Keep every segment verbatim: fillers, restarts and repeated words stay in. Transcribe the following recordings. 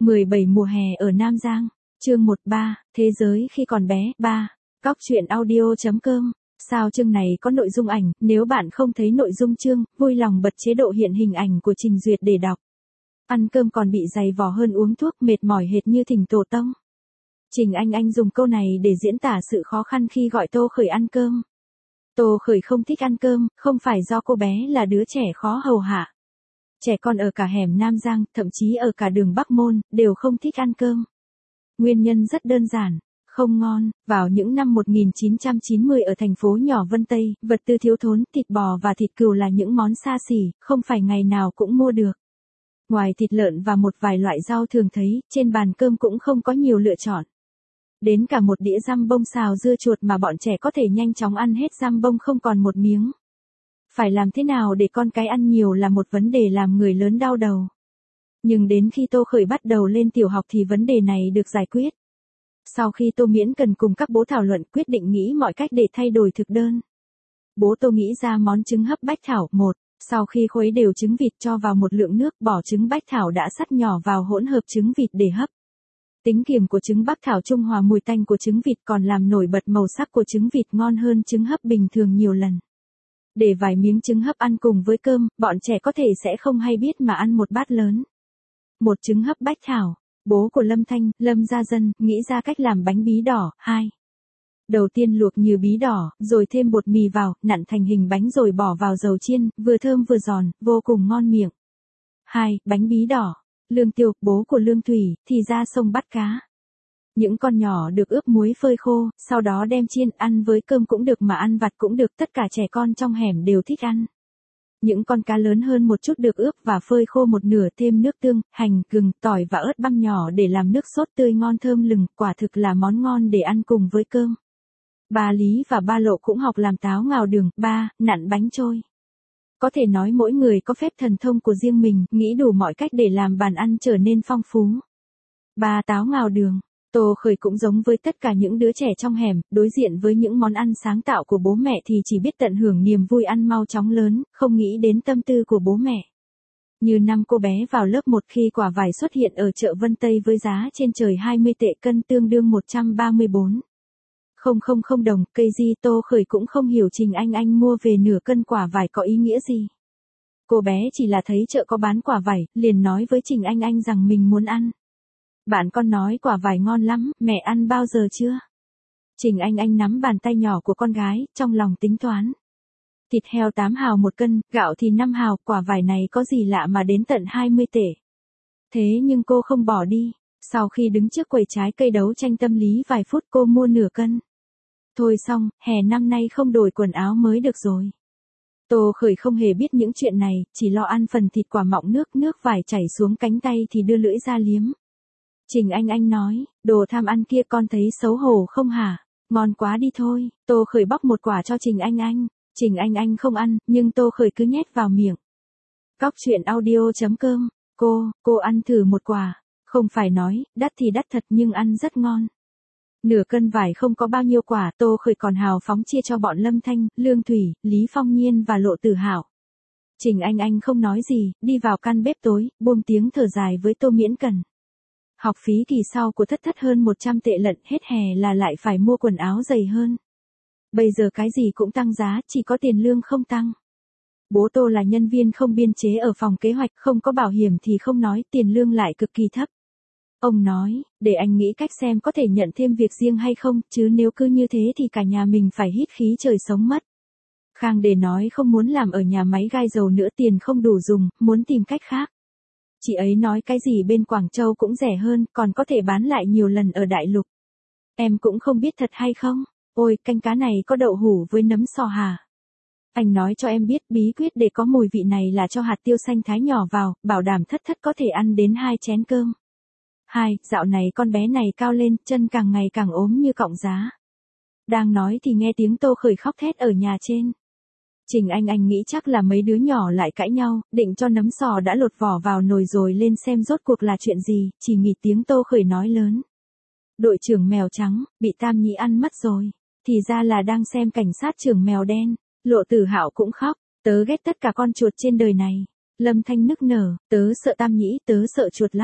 mười bảy mùa hè ở Nam Giang, chương một ba, Thế giới khi còn bé, ba, Cóc truyện audio.com. Sao chương này có nội dung ảnh, nếu bạn không thấy nội dung chương, vui lòng bật chế độ hiện hình ảnh của trình duyệt để đọc. Ăn cơm còn bị dày vò hơn uống thuốc, mệt mỏi hệt như thỉnh tổ tông. Trình Anh Anh dùng câu này để diễn tả sự khó khăn khi gọi Tô Khởi ăn cơm. Tô Khởi không thích ăn cơm, không phải do cô bé là đứa trẻ khó hầu hạ. Trẻ con ở cả hẻm Nam Giang, thậm chí ở cả đường Bắc Môn, đều không thích ăn cơm. Nguyên nhân rất đơn giản, không ngon. Vào những năm một nghìn chín trăm chín mươi ở thành phố nhỏ Vân Tây, vật tư thiếu thốn, thịt bò và thịt cừu là những món xa xỉ, không phải ngày nào cũng mua được. Ngoài thịt lợn và một vài loại rau thường thấy, trên bàn cơm cũng không có nhiều lựa chọn. Đến cả một đĩa dăm bông xào dưa chuột mà bọn trẻ có thể nhanh chóng ăn hết dăm bông không còn một miếng. Phải làm thế nào để con cái ăn nhiều là một vấn đề làm người lớn đau đầu. Nhưng đến khi Tô Khởi bắt đầu lên tiểu học thì vấn đề này được giải quyết. Sau khi Tô Miễn cần cùng các bố thảo luận, quyết định nghĩ mọi cách để thay đổi thực đơn. Bố Tô nghĩ ra món trứng hấp bách thảo. Một. Sau khi khuấy đều trứng vịt cho vào một lượng nước, bỏ trứng bách thảo đã sắt nhỏ vào hỗn hợp trứng vịt để hấp. Tính kiềm của trứng bách thảo trung hòa mùi tanh của trứng vịt còn làm nổi bật màu sắc của trứng vịt ngon hơn trứng hấp bình thường nhiều lần. Để vài miếng trứng hấp ăn cùng với cơm, bọn trẻ có thể sẽ không hay biết mà ăn một bát lớn. Một trứng hấp bách thảo. Bố của Lâm Thanh, Lâm Gia Dân, nghĩ ra cách làm bánh bí đỏ. Hai. Đầu tiên luộc nhừ bí đỏ, rồi thêm bột mì vào, nặn thành hình bánh rồi bỏ vào dầu chiên, vừa thơm vừa giòn, vô cùng ngon miệng. Hai. Bánh bí đỏ. Lương Tiêu, bố của Lương Thủy, thì ra sông bắt cá. Những con nhỏ được ướp muối phơi khô, sau đó đem chiên, ăn với cơm cũng được mà ăn vặt cũng được, tất cả trẻ con trong hẻm đều thích ăn. Những con cá lớn hơn một chút được ướp và phơi khô một nửa, thêm nước tương, hành, gừng, tỏi và ớt băm nhỏ để làm nước sốt tươi ngon thơm lừng, quả thực là món ngon để ăn cùng với cơm. Ba Lý và ba Lộ cũng học làm táo ngào đường. Ba. Nặn bánh trôi. Có thể nói mỗi người có phép thần thông của riêng mình, nghĩ đủ mọi cách để làm bàn ăn trở nên phong phú. Ba. Táo ngào đường. Tô Khởi cũng giống với tất cả những đứa trẻ trong hẻm, đối diện với những món ăn sáng tạo của bố mẹ thì chỉ biết tận hưởng niềm vui ăn mau chóng lớn, không nghĩ đến tâm tư của bố mẹ. Như năm cô bé vào lớp một khi quả vải xuất hiện ở chợ Vân Tây với giá trên trời hai mươi tệ cân tương đương một trăm ba mươi bốn nghìn đồng, cây gì Tô Khởi cũng không hiểu Trình Anh Anh mua về nửa cân quả vải có ý nghĩa gì. Cô bé chỉ là thấy chợ có bán quả vải, liền nói với Trình Anh Anh rằng mình muốn ăn. Bạn con nói quả vải ngon lắm, mẹ ăn bao giờ chưa? Trình Anh Anh nắm bàn tay nhỏ của con gái, trong lòng tính toán. Thịt heo tám hào một cân, gạo thì năm hào, quả vải này có gì lạ mà đến tận hai mươi tệ. Thế nhưng cô không bỏ đi. Sau khi đứng trước quầy trái cây đấu tranh tâm lý vài phút cô mua nửa cân. Thôi xong, hè năm nay không đổi quần áo mới được rồi. Tô Khởi không hề biết những chuyện này, chỉ lo ăn phần thịt quả mọng nước, nước vải chảy xuống cánh tay thì đưa lưỡi ra liếm. Trình Anh Anh nói, đồ tham ăn kia con thấy xấu hổ không hả? Ngon quá đi thôi. Tô Khởi bóc một quả cho Trình Anh Anh. Trình Anh Anh không ăn, nhưng Tô Khởi cứ nhét vào miệng. Cóc truyện audio.com. Cô, cô ăn thử một quả. Không phải nói, đắt thì đắt thật nhưng ăn rất ngon. Nửa cân vải không có bao nhiêu quả, Tô Khởi còn hào phóng chia cho bọn Lâm Thanh, Lương Thủy, Lý Phong Nhiên và Lộ Tử Hảo. Trình Anh Anh không nói gì, đi vào căn bếp tối, buông tiếng thở dài với Tô Miễn Cần. Học phí kỳ sau của Thất Thất hơn một trăm tệ lận, hết hè là lại phải mua quần áo dày hơn. Bây giờ cái gì cũng tăng giá, chỉ có tiền lương không tăng. Bố Tô là nhân viên không biên chế ở phòng kế hoạch, không có bảo hiểm thì không nói, tiền lương lại cực kỳ thấp. Ông nói, để anh nghĩ cách xem có thể nhận thêm việc riêng hay không, chứ nếu cứ như thế thì cả nhà mình phải hít khí trời sống mất. Khang Đề nói không muốn làm ở nhà máy gai dầu nữa, tiền không đủ dùng, muốn tìm cách khác. Chị ấy nói cái gì bên Quảng Châu cũng rẻ hơn, còn có thể bán lại nhiều lần ở đại lục. Em cũng không biết thật hay không? Ôi, canh cá này có đậu hủ với nấm sò hả? Anh nói cho em biết bí quyết để có mùi vị này là cho hạt tiêu xanh thái nhỏ vào, bảo đảm Thất Thất có thể ăn đến hai chén cơm. Hai, dạo này con bé này cao lên, chân càng ngày càng ốm như cọng giá. Đang nói thì nghe tiếng Tô Khởi khóc thét ở nhà trên. Trình Anh Anh nghĩ chắc là mấy đứa nhỏ lại cãi nhau, định cho nấm sò đã lột vỏ vào nồi rồi lên xem rốt cuộc là chuyện gì, chỉ nghỉ tiếng Tô Khởi nói lớn. Đội trưởng mèo trắng, bị Tam Nhĩ ăn mất rồi. Thì ra là đang xem cảnh sát trưởng mèo đen. Lộ Tử Hạo cũng khóc, tớ ghét tất cả con chuột trên đời này. Lâm Thanh nức nở, tớ sợ Tam Nhĩ, tớ sợ chuột lắm.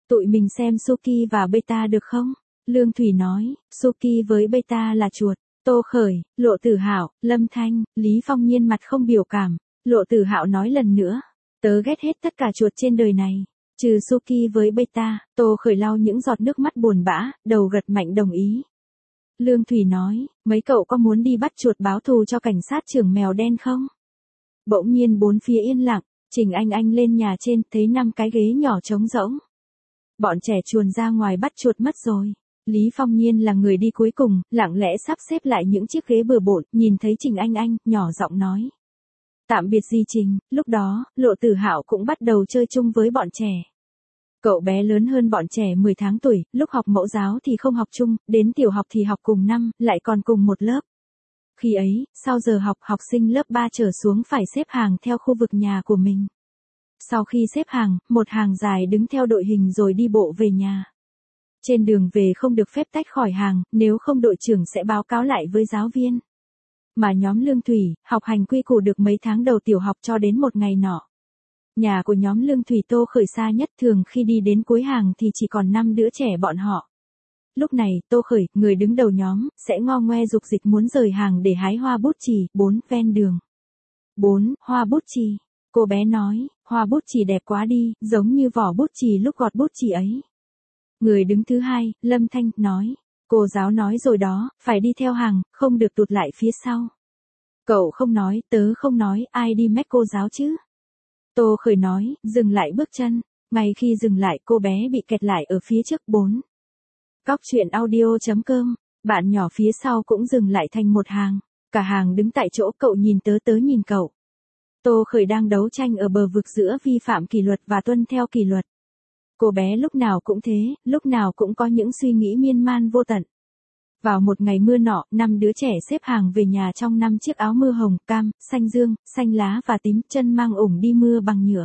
Tụi mình xem Suki và Beta được không? Lương Thủy nói, Suki với Beta là chuột. Tô Khởi, Lộ Tử Hạo, Lâm Thanh, Lý Phong Nhiên mặt không biểu cảm. Lộ Tử Hạo nói lần nữa, tớ ghét hết tất cả chuột trên đời này, trừ Suki với Beta. Tô Khởi lau những giọt nước mắt buồn bã, đầu gật mạnh đồng ý. Lương Thủy nói, mấy cậu có muốn đi bắt chuột báo thù cho cảnh sát trưởng mèo đen không? Bỗng nhiên bốn phía yên lặng, Trình Anh Anh lên nhà trên, thấy năm cái ghế nhỏ trống rỗng. Bọn trẻ chuồn ra ngoài bắt chuột mất rồi. Lý Phong Nhiên là người đi cuối cùng, lặng lẽ sắp xếp lại những chiếc ghế bừa bộn, nhìn thấy Trình Anh Anh, nhỏ giọng nói. Tạm biệt Di Trình. Lúc đó, Lộ Tử Hạo cũng bắt đầu chơi chung với bọn trẻ. Cậu bé lớn hơn bọn trẻ mười tháng tuổi, lúc học mẫu giáo thì không học chung, đến tiểu học thì học cùng năm, lại còn cùng một lớp. Khi ấy, sau giờ học, học sinh lớp ba trở xuống phải xếp hàng theo khu vực nhà của mình. Sau khi xếp hàng, một hàng dài đứng theo đội hình rồi đi bộ về nhà. Trên đường về không được phép tách khỏi hàng, nếu không đội trưởng sẽ báo cáo lại với giáo viên. Mà nhóm Lương Thủy, học hành quy củ được mấy tháng đầu tiểu học cho đến một ngày nọ. Nhà của nhóm Lương Thủy Tô Khởi xa nhất, thường khi đi đến cuối hàng thì chỉ còn năm đứa trẻ bọn họ. Lúc này, Tô Khởi, người đứng đầu nhóm, sẽ ngo ngoe dục dịch muốn rời hàng để hái hoa bút chì. Bốn, ven đường. Bốn, hoa bút chì. Cô bé nói, hoa bút chì đẹp quá đi, giống như vỏ bút chì lúc gọt bút chì ấy. Người đứng thứ hai, Lâm Thanh, nói, cô giáo nói rồi đó, phải đi theo hàng, không được tụt lại phía sau. Cậu không nói, tớ không nói, ai đi mách cô giáo chứ? Tô Khởi nói, dừng lại bước chân. Ngay khi dừng lại, cô bé bị kẹt lại ở phía trước. Bốn. Cóc truyện audio chấm com. Bạn nhỏ phía sau cũng dừng lại thành một hàng. Cả hàng đứng tại chỗ, cậu nhìn tớ, tớ nhìn cậu. Tô Khởi đang đấu tranh ở bờ vực giữa vi phạm kỷ luật và tuân theo kỷ luật. Cô bé lúc nào cũng thế, lúc nào cũng có những suy nghĩ miên man vô tận. Vào một ngày mưa nọ, năm đứa trẻ xếp hàng về nhà trong năm chiếc áo mưa hồng, cam, xanh dương, xanh lá và tím, chân mang ủng đi mưa bằng nhựa.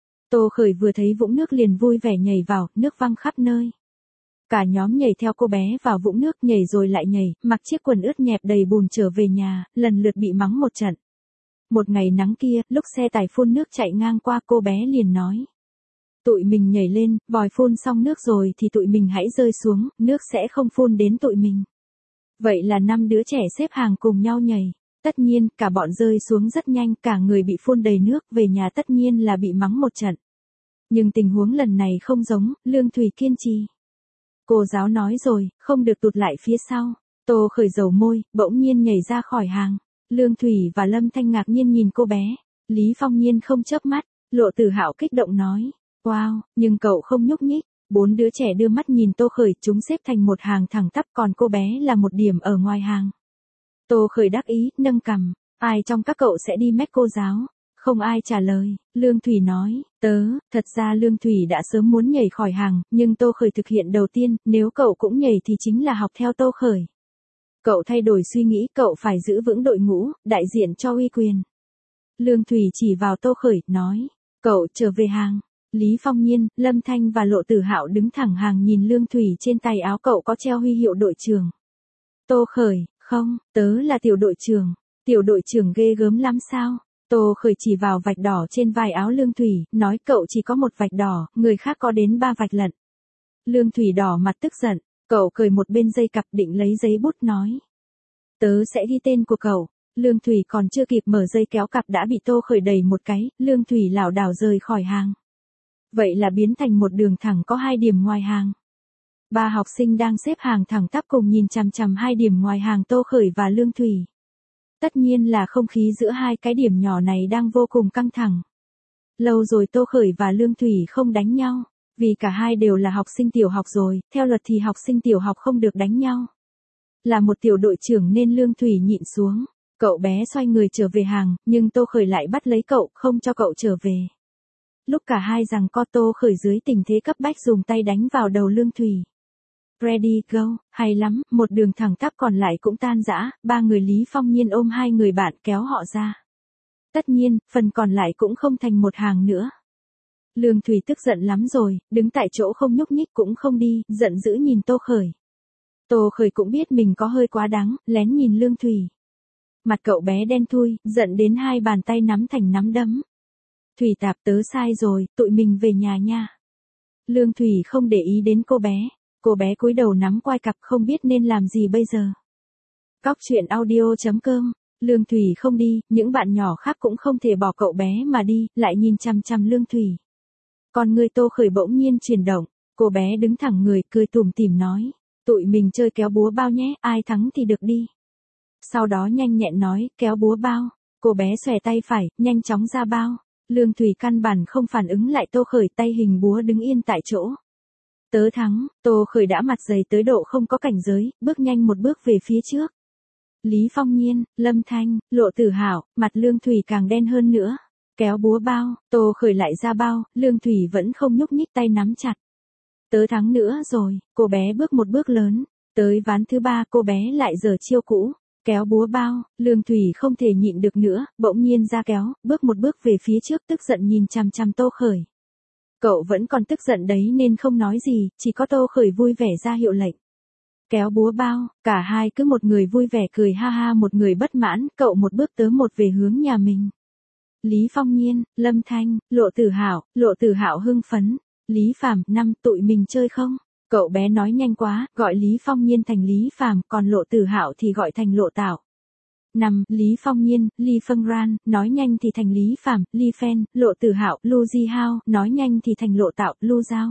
Tô Khởi vừa thấy vũng nước liền vui vẻ nhảy vào, nước văng khắp nơi. Cả nhóm nhảy theo cô bé vào vũng nước, nhảy rồi lại nhảy, mặc chiếc quần ướt nhẹp đầy bùn trở về nhà, lần lượt bị mắng một trận. Một ngày nắng kia, lúc xe tải phun nước chạy ngang qua, cô bé liền nói. Tụi mình nhảy lên, vòi phun xong nước rồi thì tụi mình hãy rơi xuống, nước sẽ không phun đến tụi mình. Vậy là năm đứa trẻ xếp hàng cùng nhau nhảy. Tất nhiên, cả bọn rơi xuống rất nhanh, cả người bị phun đầy nước, về nhà tất nhiên là bị mắng một trận. Nhưng tình huống lần này không giống, Lương Thủy kiên trì. Cô giáo nói rồi, không được tụt lại phía sau. Tô Khởi dầu môi, bỗng nhiên nhảy ra khỏi hàng. Lương Thủy và Lâm Thanh ngạc nhiên nhìn cô bé. Lý Phong Nhiên không chớp mắt. Lộ Tử Hạo kích động nói. Wow, nhưng cậu không nhúc nhích. Bốn đứa trẻ đưa mắt nhìn Tô Khởi, chúng xếp thành một hàng thẳng tắp, còn cô bé là một điểm ở ngoài hàng. Tô Khởi đắc ý, nâng cằm. Ai trong các cậu sẽ đi mách cô giáo? Không ai trả lời. Lương Thủy nói, tớ, thật ra Lương Thủy đã sớm muốn nhảy khỏi hàng, nhưng Tô Khởi thực hiện đầu tiên, nếu cậu cũng nhảy thì chính là học theo Tô Khởi. Cậu thay đổi suy nghĩ, cậu phải giữ vững đội ngũ, đại diện cho uy quyền. Lương Thủy chỉ vào Tô Khởi, nói, cậu trở về hàng. Lý Phong Nhiên, Lâm Thanh và Lộ Tử Hạo đứng thẳng hàng nhìn Lương Thủy, trên tay áo cậu có treo huy hiệu đội trưởng. Tô Khởi, không, tớ là tiểu đội trưởng. Tiểu đội trưởng ghê gớm lắm sao? Tô Khởi chỉ vào vạch đỏ trên vai áo Lương Thủy, nói cậu chỉ có một vạch đỏ, người khác có đến ba vạch lận. Lương Thủy đỏ mặt tức giận, cậu cởi một bên dây cặp định lấy giấy bút nói. Tớ sẽ ghi tên của cậu. Lương Thủy còn chưa kịp mở dây kéo cặp đã bị Tô Khởi đẩy một cái, Lương Thủy lảo đảo rời khỏi hàng. Vậy là biến thành một đường thẳng có hai điểm ngoài hàng. Ba học sinh đang xếp hàng thẳng tắp cùng nhìn chằm chằm hai điểm ngoài hàng Tô Khởi và Lương Thủy. Tất nhiên là không khí giữa hai cái điểm nhỏ này đang vô cùng căng thẳng. Lâu rồi Tô Khởi và Lương Thủy không đánh nhau, vì cả hai đều là học sinh tiểu học rồi, theo luật thì học sinh tiểu học không được đánh nhau. Là một tiểu đội trưởng nên Lương Thủy nhịn xuống, cậu bé xoay người trở về hàng, nhưng Tô Khởi lại bắt lấy cậu, không cho cậu trở về. Lúc cả hai giằng co, Tô Khởi dưới tình thế cấp bách dùng tay đánh vào đầu Lương Thủy. Ready, go, hay lắm, một đường thẳng tắp còn lại cũng tan rã, ba người Lý Phong Nhiên ôm hai người bạn kéo họ ra. Tất nhiên, phần còn lại cũng không thành một hàng nữa. Lương Thủy tức giận lắm rồi, đứng tại chỗ không nhúc nhích cũng không đi, giận dữ nhìn Tô Khởi. Tô Khởi cũng biết mình có hơi quá đáng, lén nhìn Lương Thủy. Mặt cậu bé đen thui, giận đến hai bàn tay nắm thành nắm đấm. Thủy tạp, tớ sai rồi, tụi mình về nhà nha. Lương Thủy không để ý đến cô bé. Cô bé cúi đầu nắm quai cặp không biết nên làm gì bây giờ. Cóc truyện audio chấm com. Lương Thủy không đi, những bạn nhỏ khác cũng không thể bỏ cậu bé mà đi, lại nhìn chằm chằm Lương Thủy. Con người Tô Khởi bỗng nhiên chuyển động, cô bé đứng thẳng người, cười tủm tỉm nói, tụi mình chơi kéo búa bao nhé, ai thắng thì được đi. Sau đó nhanh nhẹn nói, kéo búa bao. Cô bé xòe tay phải, nhanh chóng ra bao. Lương Thủy căn bản không phản ứng lại Tô Khởi, tay hình búa đứng yên tại chỗ. Tớ thắng. Tô Khởi đã mặt dày tới độ không có cảnh giới, bước nhanh một bước về phía trước. Lý Phong Nhiên, Lâm Thanh, Lộ Tử Hạo, mặt Lương Thủy càng đen hơn nữa. Kéo búa bao, Tô Khởi lại ra bao, Lương Thủy vẫn không nhúc nhích, tay nắm chặt. Tớ thắng nữa rồi. Cô bé bước một bước lớn. Tới ván thứ ba cô bé lại giở chiêu cũ. Kéo búa bao, Lương Thủy không thể nhịn được nữa, bỗng nhiên ra kéo, bước một bước về phía trước, tức giận nhìn chằm chằm Tô Khởi. Cậu vẫn còn tức giận đấy nên không nói gì, chỉ có Tô Khởi vui vẻ ra hiệu lệnh. Kéo búa bao, cả hai cứ một người vui vẻ cười ha ha, một người bất mãn, cậu một bước tớ một về hướng nhà mình. Lý Phong Nhiên, Lâm Thanh, Lộ Tử Hạo, Lộ Tử Hạo hưng phấn. Lý Phàm, năm tụi mình chơi không? Cậu bé nói nhanh quá, gọi Lý Phong Nhiên thành Lý Phàm, còn Lộ Tử Hạo thì gọi thành Lộ Tảo. Năm, Lý Phong Nhiên, Lý Phân Ran, nói nhanh thì thành Lý Phàm, Lý Phen, Lộ Tử Hạo, Lu Di Hao, nói nhanh thì thành Lộ Tảo, Lu Giao.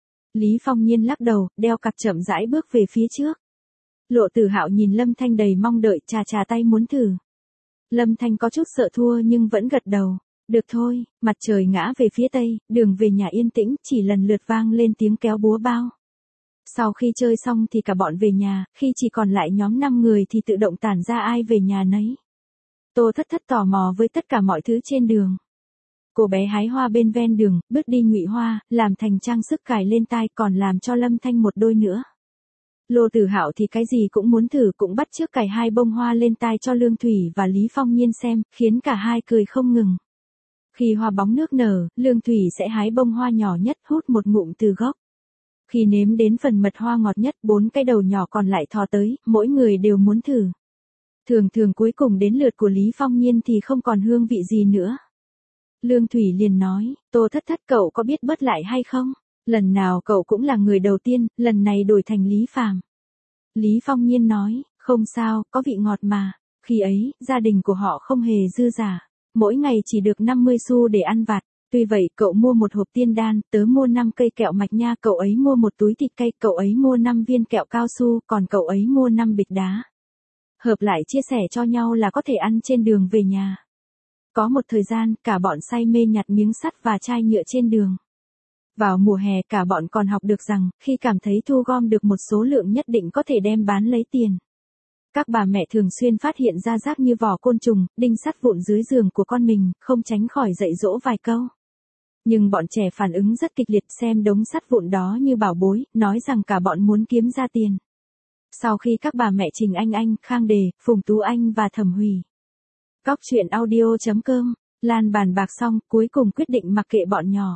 Lý Phong Nhiên lắc đầu, đeo cặp chậm rãi bước về phía trước. Lộ Tử Hạo nhìn Lâm Thanh đầy mong đợi, chà chà tay muốn thử. Lâm Thanh có chút sợ thua nhưng vẫn gật đầu. Được thôi. Mặt trời ngã về phía tây, đường về nhà yên tĩnh, chỉ lần lượt vang lên tiếng kéo búa bao. Sau khi chơi xong thì cả bọn về nhà, khi chỉ còn lại nhóm năm người thì tự động tản ra ai về nhà nấy. Tô Thất Thất tò mò với tất cả mọi thứ trên đường. Cô bé hái hoa bên ven đường, bước đi ngụy hoa, làm thành trang sức cài lên tai, còn làm cho Lâm Thanh một đôi nữa. Lô Tử Hạo thì cái gì cũng muốn thử, cũng bắt chước cài hai bông hoa lên tai cho Lương Thủy và Lý Phong Nhiên xem, khiến cả hai cười không ngừng. Khi hoa bóng nước nở, Lương Thủy sẽ hái bông hoa nhỏ nhất, hút một ngụm từ gốc. Khi nếm đến phần mật hoa ngọt nhất, bốn cái đầu nhỏ còn lại thò tới, mỗi người đều muốn thử. Thường thường cuối cùng đến lượt của Lý Phong Nhiên thì không còn hương vị gì nữa. Lương Thủy liền nói, Tô Thất Thất cậu có biết bớt lại hay không? Lần nào cậu cũng là người đầu tiên, lần này đổi thành Lý Phàm. Lý Phong Nhiên nói, không sao, có vị ngọt mà. Khi ấy, gia đình của họ không hề dư giả. Mỗi ngày chỉ được năm mươi xu để ăn vặt. Tuy vậy, cậu mua một hộp tiên đan, tớ mua năm cây kẹo mạch nha, cậu ấy mua một túi thịt cay, cậu ấy mua năm viên kẹo cao su, còn cậu ấy mua năm bịch đá. Hợp lại chia sẻ cho nhau là có thể ăn trên đường về nhà. Có một thời gian, cả bọn say mê nhặt miếng sắt và chai nhựa trên đường. Vào mùa hè cả bọn còn học được rằng, khi cảm thấy thu gom được một số lượng nhất định có thể đem bán lấy tiền. Các bà mẹ thường xuyên phát hiện ra rác như vỏ côn trùng, đinh sắt vụn dưới giường của con mình, không tránh khỏi dạy dỗ vài câu. Nhưng bọn trẻ phản ứng rất kịch liệt, xem đống sắt vụn đó như bảo bối, nói rằng cả bọn muốn kiếm ra tiền. Sau khi các bà mẹ Trình Anh Anh, Khang Đề, Phùng Tú Anh và Thẩm Hủy. Cóc truyện audio chấm com, Lan bàn bạc xong, cuối cùng quyết định mặc kệ bọn nhỏ.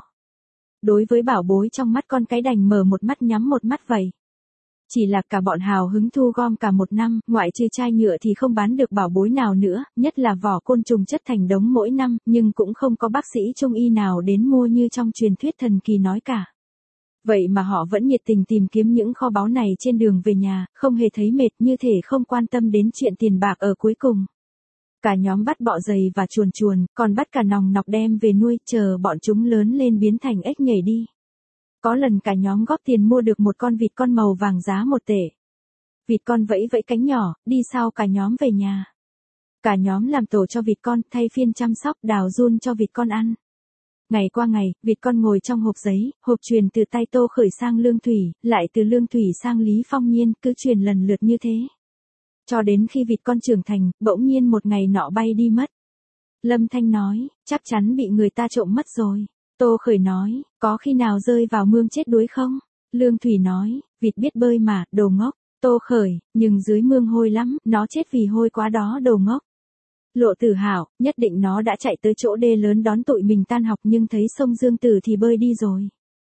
Đối với bảo bối trong mắt con cái đành mở một mắt nhắm một mắt vậy. Chỉ là cả bọn hào hứng thu gom cả một năm, ngoại trừ chai nhựa thì không bán được bảo bối nào nữa, nhất là vỏ côn trùng chất thành đống mỗi năm, nhưng cũng không có bác sĩ trung y nào đến mua như trong truyền thuyết thần kỳ nói cả. Vậy mà họ vẫn nhiệt tình tìm kiếm những kho báu này trên đường về nhà, không hề thấy mệt, như thể không quan tâm đến chuyện tiền bạc ở cuối cùng. Cả nhóm bắt bọ dày và chuồn chuồn, còn bắt cả nòng nọc đem về nuôi, chờ bọn chúng lớn lên biến thành ếch nhảy đi. Có lần cả nhóm góp tiền mua được một con vịt con màu vàng giá một tể. Vịt con vẫy vẫy cánh nhỏ, đi sau cả nhóm về nhà. Cả nhóm làm tổ cho vịt con, thay phiên chăm sóc, đào giun cho vịt con ăn. Ngày qua ngày, vịt con ngồi trong hộp giấy, hộp truyền từ tay Tô Khởi sang Lương Thủy, lại từ Lương Thủy sang Lý Phong Nhiên, cứ truyền lần lượt như thế. Cho đến khi vịt con trưởng thành, bỗng nhiên một ngày nọ bay đi mất. Lâm Thanh nói, chắc chắn bị người ta trộm mất rồi. Tô Khởi nói, có khi nào rơi vào mương chết đuối không? Lương Thủy nói, vịt biết bơi mà, đồ ngốc. Tô Khởi, nhưng dưới mương hôi lắm, nó chết vì hôi quá đó, đồ ngốc. Lộ Tử Hạo, nhất định nó đã chạy tới chỗ đê lớn đón tụi mình tan học nhưng thấy sông Dương Tử thì bơi đi rồi.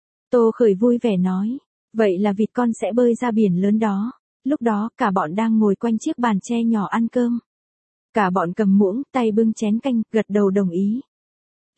Tô Khởi vui vẻ nói, vậy là vịt con sẽ bơi ra biển lớn đó. Lúc đó, cả bọn đang ngồi quanh chiếc bàn tre nhỏ ăn cơm. Cả bọn cầm muỗng, tay bưng chén canh, gật đầu đồng ý.